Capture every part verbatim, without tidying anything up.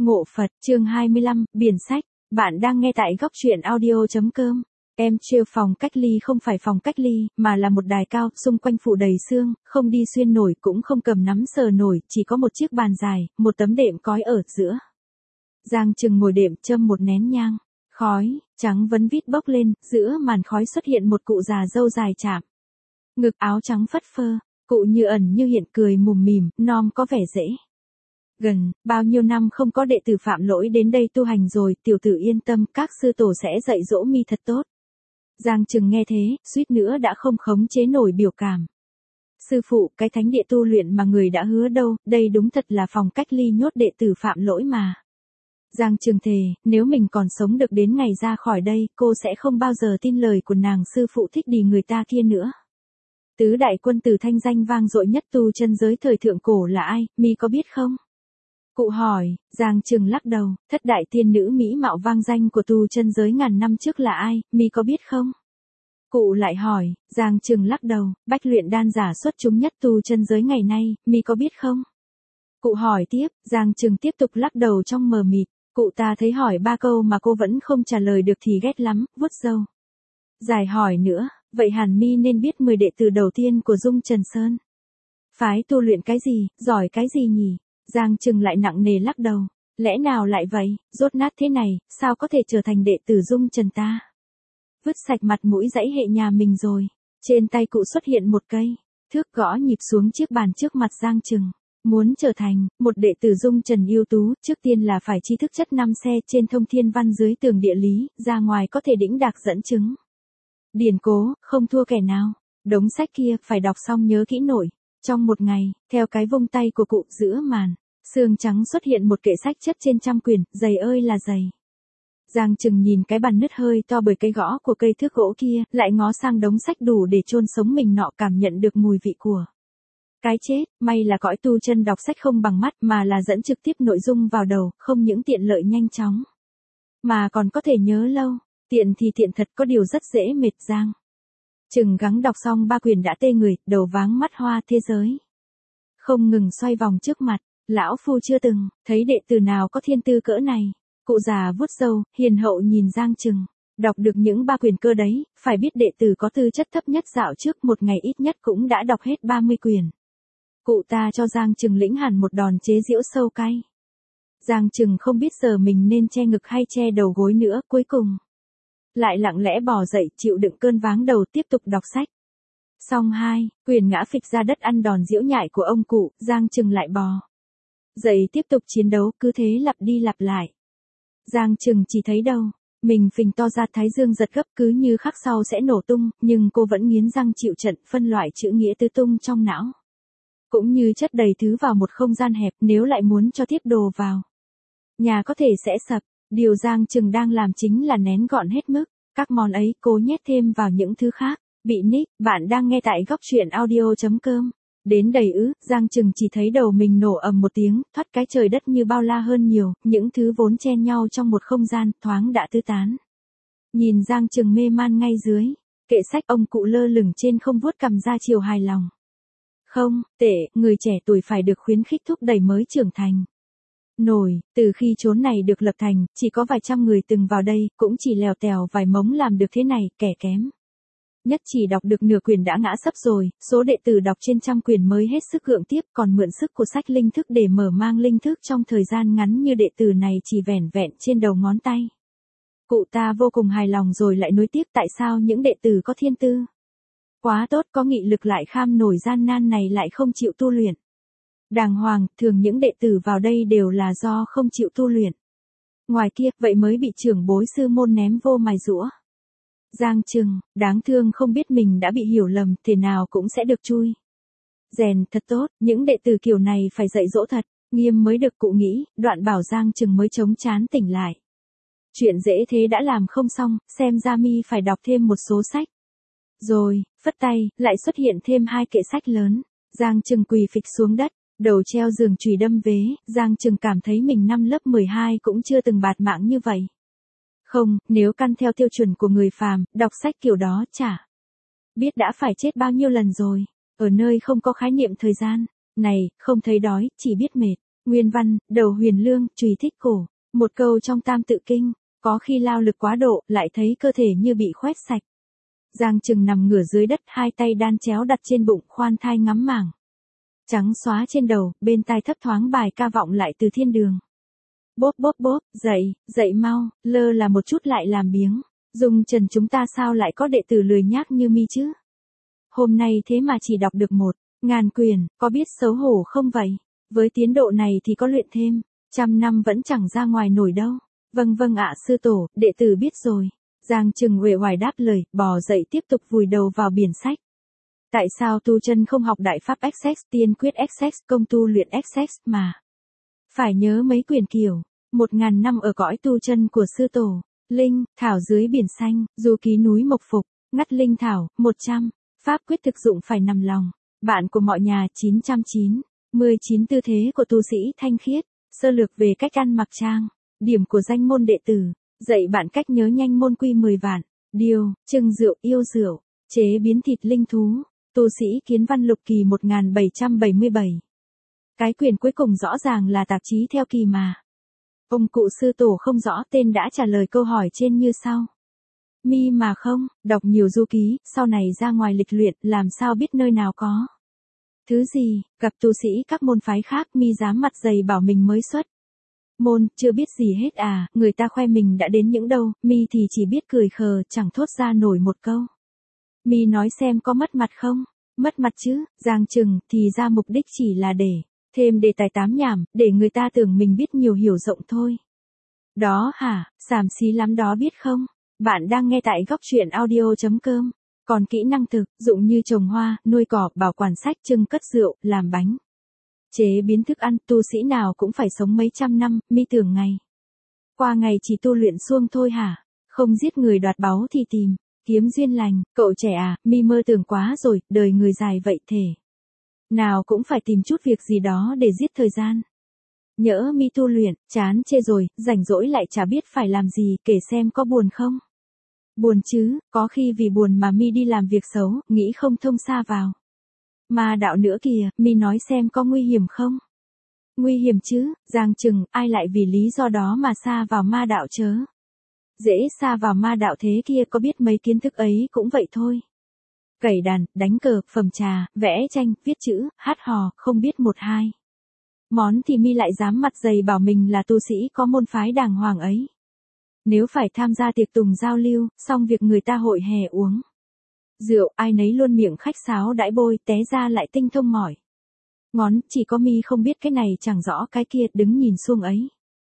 Ngộ Phật, chương hai mươi lăm, Biển sách. Bạn đang nghe tại góc truyện audio chấm com. Em trêu phòng cách ly không phải phòng cách ly, mà là một đài cao, xung quanh phủ đầy xương, không đi xuyên nổi cũng không cầm nắm sờ nổi, chỉ có một chiếc bàn dài, một tấm đệm cói ở giữa. Giang Trừng ngồi đệm châm một nén nhang, khói, trắng vấn vít bốc lên, giữa màn khói xuất hiện một cụ già râu dài chạm. Ngực áo trắng phất phơ, cụ như ẩn như hiện cười mùm mỉm, nom có vẻ dễ. Gần, bao nhiêu năm không có đệ tử phạm lỗi đến đây tu hành rồi, tiểu tử yên tâm, các sư tổ sẽ dạy dỗ mi thật tốt. Giang Trừng nghe thế, suýt nữa đã không khống chế nổi biểu cảm. Sư phụ, cái thánh địa tu luyện mà người đã hứa đâu, đây đúng thật là phòng cách ly nhốt đệ tử phạm lỗi mà. Giang Trừng thề, nếu mình còn sống được đến ngày ra khỏi đây, cô sẽ không bao giờ tin lời của nàng sư phụ thích đi người ta kia nữa. Tứ đại quân tử thanh danh vang dội nhất tu chân giới thời thượng cổ là ai, mi có biết không? Cụ hỏi, Giang Trừng lắc đầu, thất đại tiên nữ mỹ mạo vang danh của tu chân giới ngàn năm trước là ai, mi có biết không? Cụ lại hỏi, Giang Trừng lắc đầu, bách luyện đan giả xuất chúng nhất tu chân giới ngày nay, mi có biết không? Cụ hỏi tiếp, Giang Trừng tiếp tục lắc đầu trong mờ mịt, cụ ta thấy hỏi ba câu mà cô vẫn không trả lời được thì ghét lắm, vuốt râu. Dài hỏi nữa, vậy hẳn mi nên biết mười đệ tử đầu tiên của Dung Trần Sơn. Phái tu luyện cái gì, giỏi cái gì nhỉ? Giang Trừng lại nặng nề lắc đầu, lẽ nào lại vậy, rốt nát thế này, sao có thể trở thành đệ tử Dung Trần ta? Vứt sạch mặt mũi dãy hệ nhà mình rồi, trên tay cụ xuất hiện một cây, thước gõ nhịp xuống chiếc bàn trước mặt Giang Trừng. Muốn trở thành một đệ tử Dung Trần ưu tú, trước tiên là phải tri thức chất năm xe trên thông thiên văn dưới tường địa lý, ra ngoài có thể đĩnh đạc dẫn chứng. Điển cố, không thua kẻ nào, đống sách kia phải đọc xong nhớ kỹ nổi. Trong một ngày, theo cái vung tay của cụ giữa màn, xương trắng xuất hiện một kệ sách chất trên trăm quyển, dày ơi là dày. Giang Trừng nhìn cái bàn nứt hơi to bởi cây gõ của cây thước gỗ kia, lại ngó sang đống sách đủ để chôn sống mình nọ, cảm nhận được mùi vị của cái chết. May là cõi tu chân đọc sách không bằng mắt mà là dẫn trực tiếp nội dung vào đầu, không những tiện lợi nhanh chóng, mà còn có thể nhớ lâu. Tiện thì tiện thật, có điều rất dễ mệt. Giang Trừng gắng đọc xong ba quyển đã tê người, đầu váng mắt hoa, thế giới không ngừng xoay vòng trước mặt. Lão phu chưa từng thấy đệ tử nào có thiên tư cỡ này. Cụ già vuốt râu, hiền hậu nhìn Giang Trừng. Đọc được những ba quyển cơ đấy, phải biết đệ tử có tư chất thấp nhất dạo trước một ngày ít nhất cũng đã đọc hết ba mươi quyển. Cụ ta cho Giang Trừng lĩnh hẳn một đòn chế giễu sâu cay. Giang Trừng không biết giờ mình nên che ngực hay che đầu gối nữa, cuối cùng lại lặng lẽ bò dậy, chịu đựng cơn váng đầu, tiếp tục đọc sách. Xong hai quyển ngã phịch ra đất ăn đòn diễu nhại của ông cụ, Giang Trừng lại bò dậy tiếp tục chiến đấu, cứ thế lặp đi lặp lại. Giang Trừng chỉ thấy đầu mình phình to ra, thái dương giật gấp, cứ như khắc sau sẽ nổ tung, nhưng cô vẫn nghiến răng chịu trận, phân loại chữ nghĩa tứ tung trong não. Cũng như chất đầy thứ vào một không gian hẹp, nếu lại muốn cho tiếp đồ vào, nhà có thể sẽ sập. Điều Giang Trừng đang làm chính là nén gọn hết mức các món ấy, cố nhét thêm vào những thứ khác. Bị nick, bạn đang nghe tại góc truyện audio chấm com. Đến đầy ứ, Giang Trừng chỉ thấy đầu mình nổ ầm một tiếng, thoát cái trời đất như bao la hơn nhiều, những thứ vốn chen nhau trong một không gian, thoáng đã tứ tán. Nhìn Giang Trừng mê man ngay dưới kệ sách, ông cụ lơ lửng trên không vuốt cằm ra chiều hài lòng. Không, tệ, người trẻ tuổi phải được khuyến khích thúc đẩy mới trưởng thành. Nổi, từ khi chốn này được lập thành, chỉ có vài trăm người từng vào đây, cũng chỉ lèo tèo vài mống làm được thế này, kẻ kém nhất chỉ đọc được nửa quyển đã ngã sấp rồi, số đệ tử đọc trên trăm quyển mới hết sức gượng tiếp, còn mượn sức của sách linh thức để mở mang linh thức trong thời gian ngắn như đệ tử này chỉ vẻn vẹn trên đầu ngón tay. Cụ ta vô cùng hài lòng rồi lại nối tiếp, tại sao những đệ tử có thiên tư quá tốt, có nghị lực lại kham nổi gian nan này lại không chịu tu luyện đàng hoàng, thường những đệ tử vào đây đều là do không chịu tu luyện. Ngoài kia, vậy mới bị trưởng bối sư môn ném vô mài giũa. Giang Trừng, đáng thương không biết mình đã bị hiểu lầm, thế nào cũng sẽ được chui rèn thật tốt, những đệ tử kiểu này phải dạy dỗ thật nghiêm mới được, cụ nghĩ, đoạn bảo Giang Trừng mới chống chán tỉnh lại. Chuyện dễ thế đã làm không xong, xem ra mi phải đọc thêm một số sách. Rồi, phất tay, lại xuất hiện thêm hai kệ sách lớn. Giang Trừng quỳ phịch xuống đất, đầu treo giường chùy đâm vế. Giang Trừng cảm thấy mình năm lớp mười hai cũng chưa từng bạt mạng như vậy. Không, nếu căn theo tiêu chuẩn của người phàm, đọc sách kiểu đó chả biết đã phải chết bao nhiêu lần rồi. Ở nơi không có khái niệm thời gian này, không thấy đói, chỉ biết mệt. Nguyên văn, đầu huyền lương, chùy thích cổ. Một câu trong tam tự kinh, có khi lao lực quá độ, lại thấy cơ thể như bị khoét sạch. Giang Trừng nằm ngửa dưới đất, hai tay đan chéo đặt trên bụng, khoan thai ngắm mảng. Trắng xóa trên đầu, bên tai thấp thoáng bài ca vọng lại từ thiên đường. Bốp bốp bốp, dậy, dậy mau, lơ là một chút lại làm biếng. Dung Trần chúng ta sao lại có đệ tử lười nhác như mi chứ? Hôm nay thế mà chỉ đọc được một ngàn quyển, có biết xấu hổ không vậy? Với tiến độ này thì có luyện thêm, trăm năm vẫn chẳng ra ngoài nổi đâu. Vâng vâng ạ sư tổ, đệ tử biết rồi. Giang Trừng uể oải đáp lời, bò dậy tiếp tục vùi đầu vào biển sách. Tại sao tu chân không học đại pháp Access, tiên quyết Access, công tu luyện Access mà? Phải nhớ mấy quyển kiểu, một ngàn năm ở cõi tu chân của sư tổ, linh, thảo dưới biển xanh, du ký núi mộc phục, ngắt linh thảo, một trăm, pháp quyết thực dụng phải nằm lòng. Bạn của mọi nhà chín trăm chín mươi chín tư thế của tu sĩ thanh khiết, sơ lược về cách ăn mặc trang, điểm của danh môn đệ tử, dạy bạn cách nhớ nhanh môn quy mười vạn, điều, trưng rượu yêu rượu, chế biến thịt linh thú, tu sĩ kiến văn lục kỳ một nghìn bảy trăm bảy mươi bảy. Cái quyển cuối cùng rõ ràng là tạp chí theo kỳ mà. Ông cụ sư tổ không rõ tên đã trả lời câu hỏi trên như sau. Mi mà không, đọc nhiều du ký, sau này ra ngoài lịch luyện, làm sao biết nơi nào có. Thứ gì, gặp tu sĩ các môn phái khác mi dám mặt dày bảo mình mới xuất môn, chưa biết gì hết à, người ta khoe mình đã đến những đâu, mi thì chỉ biết cười khờ, chẳng thốt ra nổi một câu. Mi nói xem có mất mặt không? Mất mặt chứ, Giang Trừng, thì ra mục đích chỉ là để thêm đề tài tám nhảm, để người ta tưởng mình biết nhiều hiểu rộng thôi. Đó hả, xàm xí lắm đó biết không? Bạn đang nghe tại góc truyện audio chấm com. Còn kỹ năng thực, dụng như trồng hoa, nuôi cỏ, bảo quản sách, trưng cất rượu, làm bánh, chế biến thức ăn, tu sĩ nào cũng phải sống mấy trăm năm, mi tưởng ngày qua ngày chỉ tu luyện suông thôi hả? Không giết người đoạt báu thì tìm kiếm duyên lành, cậu trẻ à, mi mơ tưởng quá rồi, đời người dài vậy thể nào cũng phải tìm chút việc gì đó để giết thời gian. Nhỡ mi tu luyện, chán chê rồi, rảnh rỗi lại chả biết phải làm gì, kể xem có buồn không? Buồn chứ, có khi vì buồn mà mi đi làm việc xấu, nghĩ không thông xa vào ma đạo nữa kìa, mi nói xem có nguy hiểm không? Nguy hiểm chứ, Giang Trừng, ai lại vì lý do đó mà xa vào ma đạo chớ? Dễ xa vào ma đạo thế kia, có biết mấy kiến thức ấy cũng vậy thôi. Cẩy đàn, đánh cờ, phẩm trà, vẽ tranh, viết chữ, hát hò, không biết một hai món thì mi lại dám mặt dày bảo mình là tu sĩ có môn phái đàng hoàng ấy. Nếu phải tham gia tiệc tùng giao lưu, xong việc người ta hội hè uống rượu, ai nấy luôn miệng khách sáo đãi bôi, té ra lại tinh thông mỏi ngón, chỉ có mi không biết cái này chẳng rõ cái kia, đứng nhìn xuông ấy.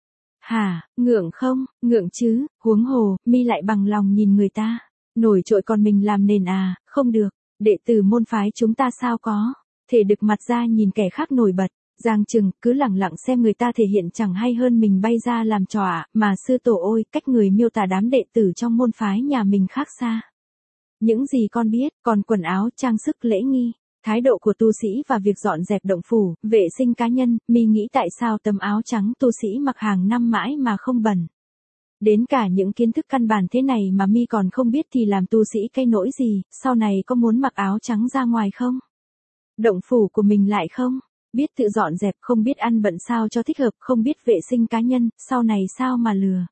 Hả, ngượng không? Ngượng chứ, huống hồ, mi lại bằng lòng nhìn người ta nổi trội còn mình làm nền à? Không được, đệ tử môn phái chúng ta sao có thể được mặt ra nhìn kẻ khác nổi bật. Giang Trừng cứ lẳng lặng xem người ta thể hiện chẳng hay hơn mình bay ra làm trò ạ, mà sư tổ ôi, cách người miêu tả đám đệ tử trong môn phái nhà mình khác xa. Những gì con biết, còn quần áo, trang sức, lễ nghi, thái độ của tu sĩ và việc dọn dẹp động phủ, vệ sinh cá nhân, mi nghĩ tại sao tấm áo trắng tu sĩ mặc hàng năm mãi mà không bẩn. Đến cả những kiến thức căn bản thế này mà mi còn không biết thì làm tu sĩ cái nỗi gì, sau này có muốn mặc áo trắng ra ngoài không? Động phủ của mình lại không biết tự dọn dẹp, không biết ăn bận sao cho thích hợp, không biết vệ sinh cá nhân, sau này sao mà lừa.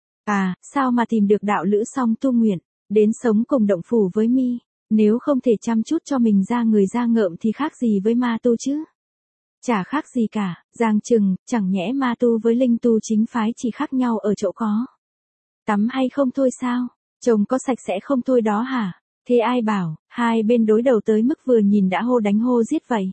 À, sao mà tìm được đạo lữ song tu nguyện, đến sống cùng động phủ với mi, nếu không thể chăm chút cho mình ra người ra ngợm thì khác gì với ma tu chứ? Chả khác gì cả, Giang Trừng, chẳng nhẽ ma tu với linh tu chính phái chỉ khác nhau ở chỗ có tắm hay không thôi sao? Chồng có sạch sẽ không thôi đó hả? Thế ai bảo, hai bên đối đầu tới mức vừa nhìn đã hô đánh hô giết vậy?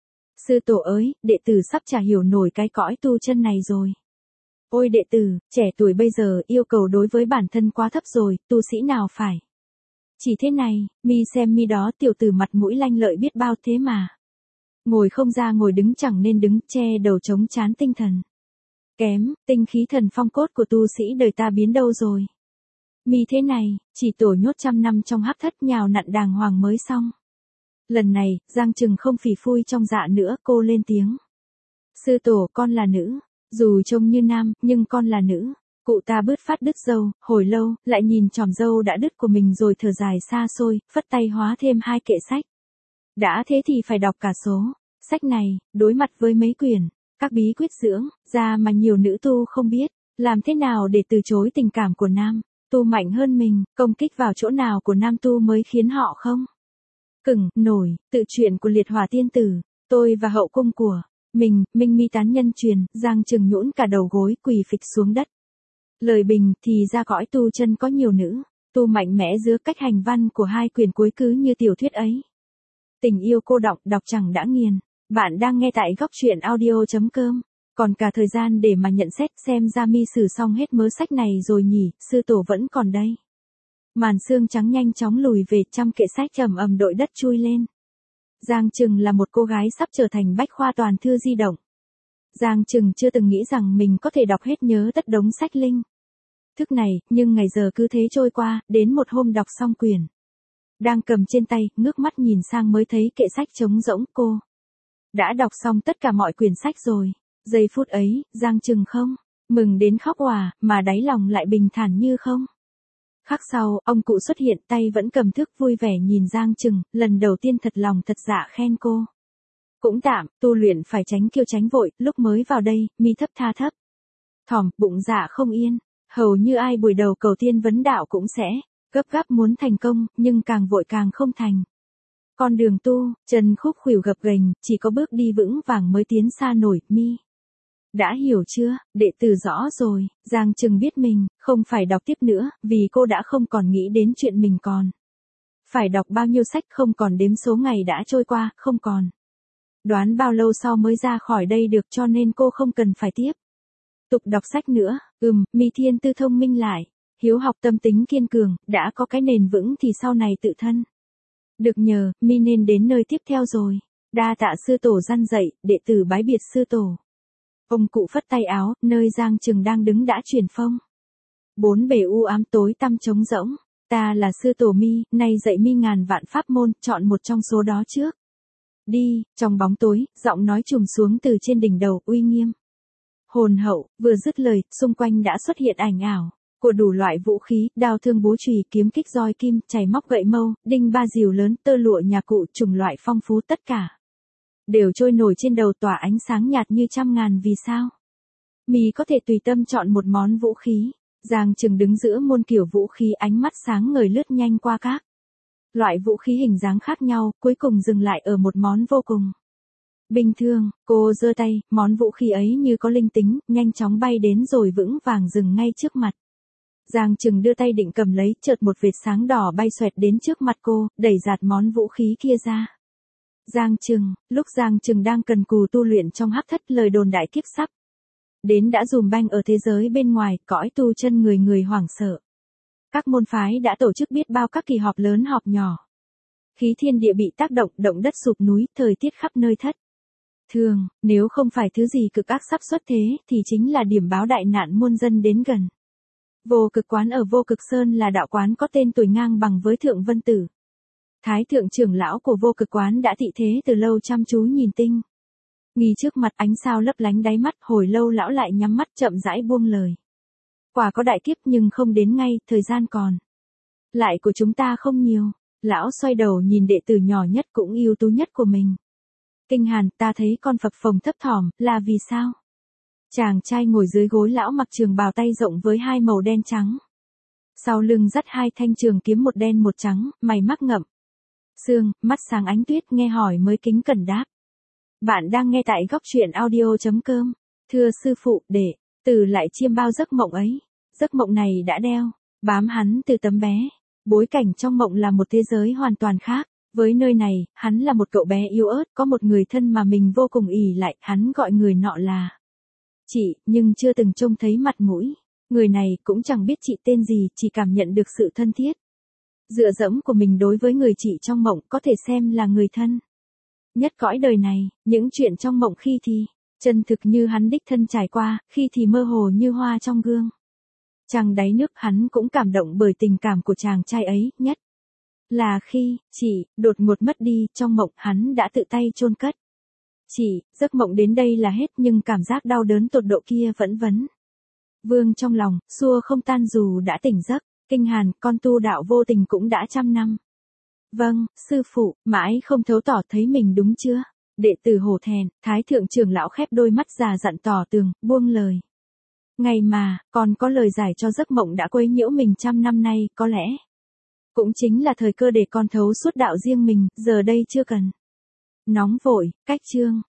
Sư tổ ơi, đệ tử sắp chả hiểu nổi cái cõi tu chân này rồi. Ôi đệ tử, trẻ tuổi bây giờ yêu cầu đối với bản thân quá thấp rồi, tu sĩ nào phải chỉ thế này, mi xem mi đó, tiểu tử mặt mũi lanh lợi biết bao thế mà. Ngồi không ra ngồi, đứng chẳng nên đứng, che đầu chống chán tinh thần kém, tinh khí thần phong cốt của tu sĩ đời ta biến đâu rồi. Mi thế này, chỉ tổ nhốt trăm năm trong hắc thất nhào nặn đàng hoàng mới xong. Lần này, Giang Trừng không phì phui trong dạ nữa, cô lên tiếng. Sư tổ, con là nữ, dù trông như nam, nhưng con là nữ. Cụ ta bứt phát đứt râu, hồi lâu, lại nhìn chòm râu đã đứt của mình rồi thở dài xa xôi, phất tay hóa thêm hai kệ sách. Đã thế thì phải đọc cả số sách này, đối mặt với mấy quyển Các bí quyết dưỡng da mà nhiều nữ tu không biết, làm thế nào để từ chối tình cảm của nam tu mạnh hơn mình, công kích vào chỗ nào của nam tu mới khiến họ không cứng nổi. Tự truyện của Liệt Hỏa Tiên Tử, tôi và hậu cung của mình, Minh Mi tán nhân truyền. Giang Trừng nhũn cả đầu gối quỳ phịch xuống đất. Lời bình thì ra cõi tu chân có nhiều nữ tu mạnh mẽ giữa cách hành văn của hai quyển cuối cứ như tiểu thuyết ấy. Tình yêu cô đọng, đọc chẳng đã nghiền. Bạn đang nghe tại góc truyện audio chấm com. Còn cả thời gian để mà nhận xét, xem ra mi sử xong hết mớ sách này rồi nhỉ, sư tổ vẫn còn đây. Màn sương trắng nhanh chóng lùi về, trăm kệ sách ầm ầm đội đất chui lên. Giang Trừng là một cô gái sắp trở thành bách khoa toàn thư di động. Giang Trừng chưa từng nghĩ rằng mình có thể đọc hết nhớ tất đống sách linh thức này, nhưng ngày giờ cứ thế trôi qua, đến một hôm đọc xong quyển đang cầm trên tay, ngước mắt nhìn sang mới thấy kệ sách trống rỗng. Cô đã đọc xong tất cả mọi quyển sách rồi. Giây phút ấy, Giang Trừng không mừng đến khóc òa, mà đáy lòng lại bình thản như không. Khắc sau, ông cụ xuất hiện, tay vẫn cầm thước, vui vẻ nhìn Giang Trừng, lần đầu tiên thật lòng thật dạ khen cô. Cũng tạm, tu luyện phải tránh kiêu tránh vội, lúc mới vào đây, mi thấp tha thấp thỏm, bụng dạ không yên. Hầu như ai buổi đầu cầu tiên vấn đạo cũng sẽ gấp gáp muốn thành công, nhưng càng vội càng không thành. Con đường tu, chân khúc khuỷu gập ghềnh, chỉ có bước đi vững vàng mới tiến xa nổi. Mi đã hiểu chưa? Đệ tử rõ rồi. Giang Trừng biết mình không phải đọc tiếp nữa, vì cô đã không còn nghĩ đến chuyện mình còn phải đọc bao nhiêu sách, không còn đếm số ngày đã trôi qua, không còn đoán bao lâu sau mới ra khỏi đây được, cho nên cô không cần phải tiếp tục đọc sách nữa. Ừm, Mi thiên tư thông minh lại, hiếu học, tâm tính kiên cường, đã có cái nền vững thì sau này tự thân được nhờ. Mi nên đến nơi tiếp theo rồi. Đa tạ sư tổ răn dạy, đệ tử bái biệt sư tổ. Ông cụ phất tay áo, nơi Giang Trừng đang đứng đã chuyển phông. Bốn bề u ám tối tăm trống rỗng. Ta là sư tổ Mi, nay dạy Mi ngàn vạn pháp môn, chọn một trong số đó trước đi. Trong bóng tối, giọng nói trùm xuống từ trên đỉnh đầu, uy nghiêm hồn hậu. Vừa dứt lời, xung quanh đã xuất hiện ảnh ảo của đủ loại vũ khí, đao thương búa chùy, kiếm kích roi kim, chày móc gậy mâu, đinh ba rìu lớn, tơ lụa nhà cụ, chủng loại phong phú, tất cả đều trôi nổi trên đầu, tỏa ánh sáng nhạt như trăm ngàn vì sao. Mi có thể tùy tâm chọn một món vũ khí. Giang Trừng đứng giữa muôn kiểu vũ khí, ánh mắt sáng ngời lướt nhanh qua các loại vũ khí hình dáng khác nhau, cuối cùng dừng lại ở một món vô cùng bình thường. Cô giơ tay, món vũ khí ấy như có linh tính, nhanh chóng bay đến rồi vững vàng dừng ngay trước mặt. Giang Trừng đưa tay định cầm lấy, chợt một vệt sáng đỏ bay xoẹt đến trước mặt cô, đẩy giạt món vũ khí kia ra. Giang Trừng, lúc Giang Trừng đang cần cù tu luyện trong hắc thất, lời đồn đại kiếp sắp đến đã dùm banh ở thế giới bên ngoài, cõi tu chân người người hoảng sợ. Các môn phái đã tổ chức biết bao các kỳ họp lớn họp nhỏ. Khí thiên địa bị tác động, động đất sụp núi, thời tiết khắp nơi thất thường, nếu không phải thứ gì cực ác sắp xuất thế, thì chính là điểm báo đại nạn muôn dân đến gần. Vô Cực Quán ở Vô Cực Sơn là đạo quán có tên tuổi ngang bằng với Thượng Vân Tử. Thái thượng trưởng lão của Vô Cực Quán đã tị thế từ lâu, chăm chú nhìn tinh nghi trước mặt, ánh sao lấp lánh đáy mắt. Hồi lâu lão lại nhắm mắt chậm rãi buông lời. Quả có đại kiếp nhưng không đến ngay, thời gian còn lại của chúng ta không nhiều. Lão xoay đầu nhìn đệ tử nhỏ nhất cũng ưu tú nhất của mình. Kinh Hàn, ta thấy con phập phồng thấp thỏm, là vì sao? Chàng trai ngồi dưới gối lão mặc trường bào tay rộng với hai màu đen trắng. Sau lưng dắt hai thanh trường kiếm, một đen một trắng, mày mắc ngậm sương, mắt sáng ánh tuyết, nghe hỏi mới kính cẩn đáp. Bạn đang nghe tại góc truyện audio chấm com. Thưa sư phụ, đệ tử lại chiêm bao giấc mộng ấy. Giấc mộng này đã đeo bám hắn từ tấm bé. Bối cảnh trong mộng là một thế giới hoàn toàn khác. Với nơi này, hắn là một cậu bé yếu ớt, có một người thân mà mình vô cùng ỷ lại, hắn gọi người nọ là chị, nhưng chưa từng trông thấy mặt mũi. Người này cũng chẳng biết chị tên gì, chỉ cảm nhận được sự thân thiết dựa dẫm của mình đối với người chị trong mộng, có thể xem là người thân nhất cõi đời này. Những chuyện trong mộng khi thì chân thực như hắn đích thân trải qua, khi thì mơ hồ như hoa trong gương trăng đáy nước. Hắn cũng cảm động bởi tình cảm của chàng trai ấy, nhất là khi chị đột ngột mất đi. Trong mộng, hắn đã tự tay chôn cất chị. Giấc mộng đến đây là hết, nhưng cảm giác đau đớn tột độ kia vẫn vấn vương trong lòng, xua không tan dù đã tỉnh giấc. Kinh Hàn, con tu đạo vô tình cũng đã trăm năm. Vâng, sư phụ, mãi không thấu tỏ thấy mình đúng chưa? Đệ tử hổ thẹn, Thái thượng trưởng lão khép đôi mắt già dặn tỏ tường, buông lời. Ngày mà, còn có lời giải cho giấc mộng đã quấy nhiễu mình trăm năm nay, có lẽ. Cũng chính là thời cơ để con thấu suốt đạo riêng mình, giờ đây chưa cần. Nóng vội, cách chương.